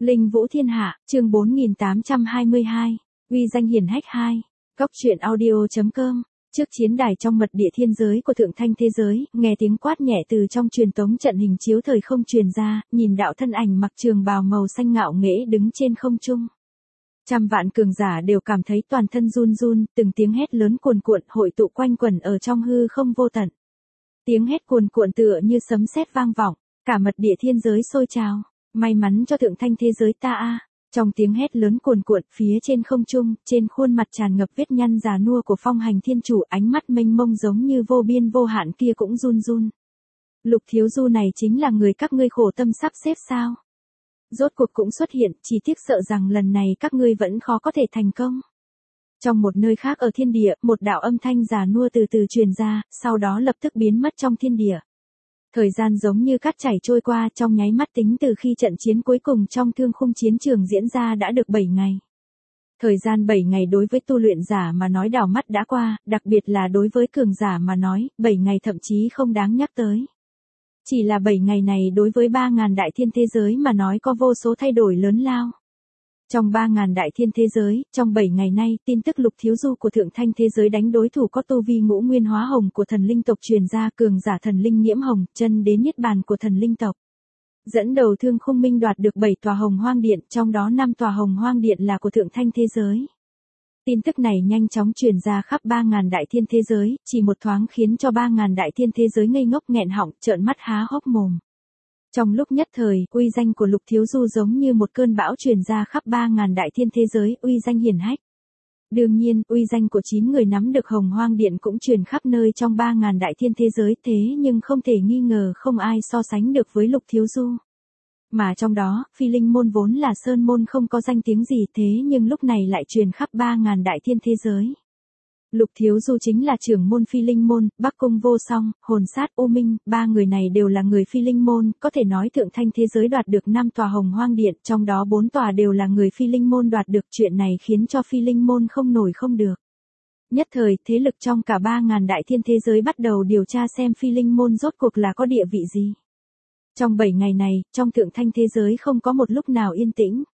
Linh Vũ Thiên Hạ, chương 4822, uy danh hiển hách 2. Góc truyện audio.com. Trước chiến đài trong mật địa thiên giới của thượng thanh thế giới, nghe tiếng quát nhẹ từ trong truyền tống trận hình chiếu thời không truyền ra, nhìn đạo thân ảnh mặc trường bào màu xanh ngạo nghễ đứng trên không trung. Trăm vạn cường giả đều cảm thấy toàn thân run run, từng tiếng hét lớn cuồn cuộn hội tụ quanh quẩn ở trong hư không vô tận. Tiếng hét cuồn cuộn tựa như sấm sét vang vọng, cả mật địa thiên giới sôi trào. May mắn cho thượng thanh thế giới ta a. Trong tiếng hét lớn cuồn cuộn, phía trên không trung, trên khuôn mặt tràn ngập vết nhăn già nua của Phong Hành Thiên Chủ, ánh mắt mênh mông giống như vô biên vô hạn kia cũng run run. Lục Thiếu Du này chính là người các ngươi khổ tâm sắp xếp sao? Rốt cuộc cũng xuất hiện, chỉ tiếc sợ rằng lần này các ngươi vẫn khó có thể thành công. Trong một nơi khác ở thiên địa, một đạo âm thanh già nua từ từ truyền ra, sau đó lập tức biến mất trong thiên địa. Thời gian giống như cát chảy trôi qua, trong nháy mắt tính từ khi trận chiến cuối cùng trong thương khung chiến trường diễn ra đã được 7 ngày. Thời gian 7 ngày đối với tu luyện giả mà nói đảo mắt đã qua, đặc biệt là đối với cường giả mà nói, 7 ngày thậm chí không đáng nhắc tới. Chỉ là 7 ngày này đối với 3.000 đại thiên thế giới mà nói có vô số thay đổi lớn lao. Trong 3.000 đại thiên thế giới, trong 7 ngày nay, tin tức Lục Thiếu Du của thượng thanh thế giới đánh đối thủ có tu vi ngũ nguyên hóa hồng của thần linh tộc truyền ra, cường giả thần linh nhiễm hồng, chân đến niết bàn của thần linh tộc. Dẫn đầu Thương Khung Minh đoạt được 7 tòa hồng hoang điện, trong đó 5 tòa hồng hoang điện là của thượng thanh thế giới. Tin tức này nhanh chóng truyền ra khắp 3.000 đại thiên thế giới, chỉ một thoáng khiến cho 3.000 đại thiên thế giới ngây ngốc nghẹn họng, trợn mắt há hốc mồm. Trong lúc nhất thời, uy danh của Lục Thiếu Du giống như một cơn bão truyền ra khắp 3.000 đại thiên thế giới, uy danh hiển hách. Đương nhiên, uy danh của 9 người nắm được hồng hoang điện cũng truyền khắp nơi trong 3.000 đại thiên thế giới, thế nhưng không thể nghi ngờ không ai so sánh được với Lục Thiếu Du. Mà trong đó, Phi Linh môn vốn là sơn môn không có danh tiếng gì, thế nhưng lúc này lại truyền khắp 3.000 đại thiên thế giới. Lục Thiếu Du chính là trưởng môn Phi Linh môn, Bắc Cung Vô Song, Hồn Sát, U Minh, ba người này đều là người Phi Linh môn, có thể nói thượng thanh thế giới đoạt được 5 tòa hồng hoang điện, trong đó 4 tòa đều là người Phi Linh môn đoạt được, chuyện này khiến cho Phi Linh môn không nổi không được. Nhất thời, thế lực trong cả 3.000 đại thiên thế giới bắt đầu điều tra xem Phi Linh môn rốt cuộc là có địa vị gì. Trong 7 ngày này, trong thượng thanh thế giới không có một lúc nào yên tĩnh.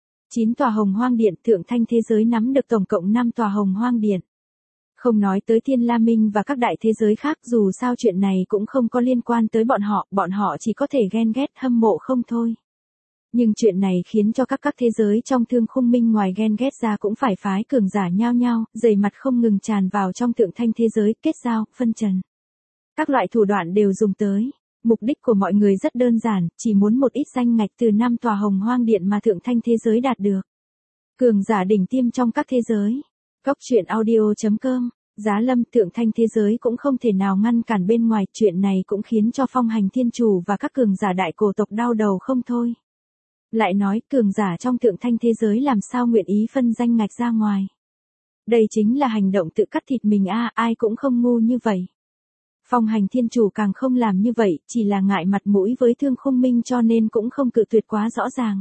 9 tòa hồng hoang điện, thượng thanh thế giới nắm được tổng cộng 5 tòa hồng hoang điện. Không nói tới Thiên La Minh và các đại thế giới khác, dù sao chuyện này cũng không có liên quan tới bọn họ chỉ có thể ghen ghét hâm mộ không thôi. Nhưng chuyện này khiến cho các thế giới trong Thương Khung Minh ngoài ghen ghét ra cũng phải phái cường giả nhao nhao, dày mặt không ngừng tràn vào trong thượng thanh thế giới, kết giao, phân trần. Các loại thủ đoạn đều dùng tới. Mục đích của mọi người rất đơn giản, chỉ muốn một ít danh ngạch từ 5 tòa hồng hoang điện mà thượng thanh thế giới đạt được. Cường giả đỉnh tiêm trong các thế giới. Góc truyện audio.com. Giá lâm thượng thanh thế giới cũng không thể nào ngăn cản bên ngoài, chuyện này cũng khiến cho Phong Hành Thiên Chủ và các cường giả đại cổ tộc đau đầu không thôi. Lại nói, cường giả trong thượng thanh thế giới làm sao nguyện ý phân danh ngạch ra ngoài. Đây chính là hành động tự cắt thịt mình a, ai cũng không ngu như vậy. Phong Hành Thiên Chủ càng không làm như vậy, chỉ là ngại mặt mũi với Thương Khung Minh cho nên cũng không cự tuyệt quá rõ ràng.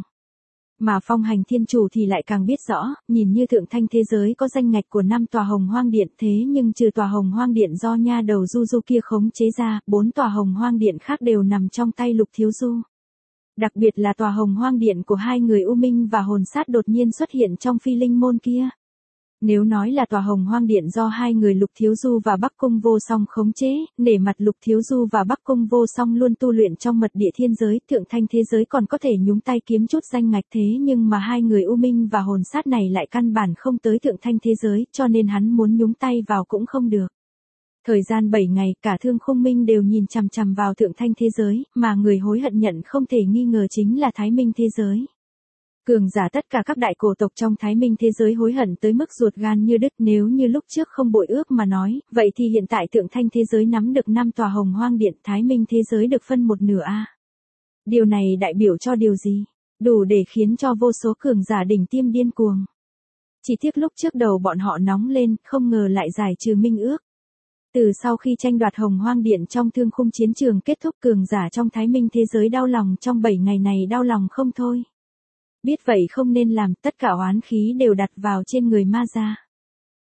Mà Phong Hành Thiên Chủ thì lại càng biết rõ, nhìn như thượng thanh thế giới có danh ngạch của 5 tòa hồng hoang điện, thế nhưng trừ tòa hồng hoang điện do nha đầu Du Du kia khống chế ra, 4 tòa hồng hoang điện khác đều nằm trong tay Lục Thiếu Du. Đặc biệt là tòa hồng hoang điện của hai người U Minh và Hồn Sát đột nhiên xuất hiện trong Phi Linh môn kia. Nếu nói là tòa hồng hoang điện do hai người Lục Thiếu Du và Bắc Cung Vô Song khống chế, nể mặt Lục Thiếu Du và Bắc Cung Vô Song luôn tu luyện trong mật địa thiên giới, thượng thanh thế giới còn có thể nhúng tay kiếm chút danh ngạch, thế nhưng mà hai người U Minh và Hồn Sát này lại căn bản không tới thượng thanh thế giới, cho nên hắn muốn nhúng tay vào cũng không được. Thời gian 7 ngày, cả Thương Khung Minh đều nhìn chằm chằm vào thượng thanh thế giới, mà người hối hận nhận không thể nghi ngờ chính là Thái Minh thế giới. Cường giả tất cả các đại cổ tộc trong Thái Minh thế giới hối hận tới mức ruột gan như đứt, nếu như lúc trước không bội ước mà nói, vậy thì hiện tại thượng thanh thế giới nắm được 5 tòa hồng hoang điện, Thái Minh thế giới được phân một nửa a. Điều này đại biểu cho điều gì? Đủ để khiến cho vô số cường giả đỉnh tiêm điên cuồng. Chỉ tiếc lúc trước đầu bọn họ nóng lên, không ngờ lại giải trừ minh ước. Từ sau khi tranh đoạt hồng hoang điện trong thương khung chiến trường kết thúc, cường giả trong Thái Minh thế giới đau lòng trong 7 ngày này đau lòng không thôi. Biết vậy không nên làm, tất cả oán khí đều đặt vào trên người ma gia.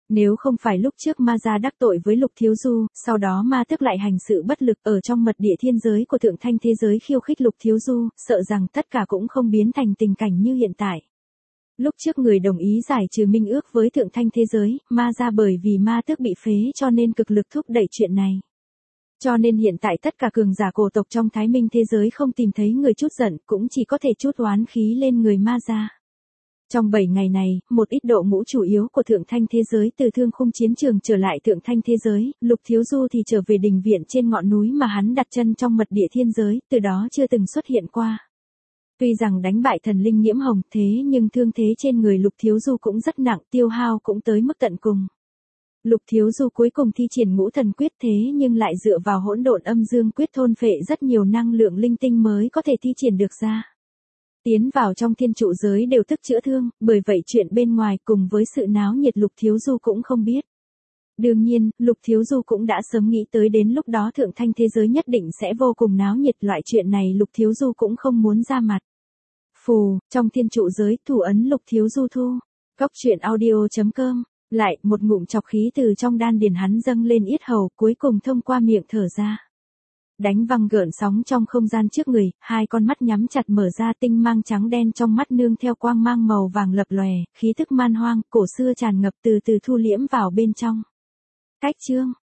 Nếu không phải lúc trước ma gia đắc tội với Lục Thiếu Du, sau đó ma tước lại hành sự bất lực ở trong mật địa thiên giới của thượng thanh thế giới khiêu khích Lục Thiếu Du, sợ rằng tất cả cũng không biến thành tình cảnh như hiện tại. Lúc trước người đồng ý giải trừ minh ước với thượng thanh thế giới, ma gia bởi vì ma tước bị phế cho nên cực lực thúc đẩy chuyện này. Cho nên hiện tại tất cả cường giả cổ tộc trong Thái Minh thế giới không tìm thấy người chút giận, cũng chỉ có thể chút oán khí lên người ma gia. Trong 7 ngày này, một ít độ ngũ chủ yếu của thượng thanh thế giới từ thương khung chiến trường trở lại thượng thanh thế giới, Lục Thiếu Du thì trở về đình viện trên ngọn núi mà hắn đặt chân trong mật địa thiên giới, từ đó chưa từng xuất hiện qua. Tuy rằng đánh bại thần linh Nhiễm Hồng thế nhưng thương thế trên người Lục Thiếu Du cũng rất nặng, tiêu hao cũng tới mức tận cùng. Lục Thiếu Du cuối cùng thi triển ngũ thần quyết thế nhưng lại dựa vào hỗn độn âm dương quyết thôn phệ rất nhiều năng lượng linh tinh mới có thể thi triển được ra. Tiến vào trong thiên trụ giới đều tức chữa thương, bởi vậy chuyện bên ngoài cùng với sự náo nhiệt Lục Thiếu Du cũng không biết. Đương nhiên, Lục Thiếu Du cũng đã sớm nghĩ tới đến lúc đó thượng thanh thế giới nhất định sẽ vô cùng náo nhiệt, loại chuyện này Lục Thiếu Du cũng không muốn ra mặt. Phù, trong thiên trụ giới, thủ ấn Lục Thiếu Du thu. Cốc truyện audio.com. Lại, một ngụm chọc khí từ trong đan điền hắn dâng lên yết hầu, cuối cùng thông qua miệng thở ra. Đánh văng gợn sóng trong không gian trước người, hai con mắt nhắm chặt mở ra, tinh mang trắng đen trong mắt nương theo quang mang màu vàng lập lòe, khí thức man hoang, cổ xưa tràn ngập từ từ thu liễm vào bên trong. Cách chương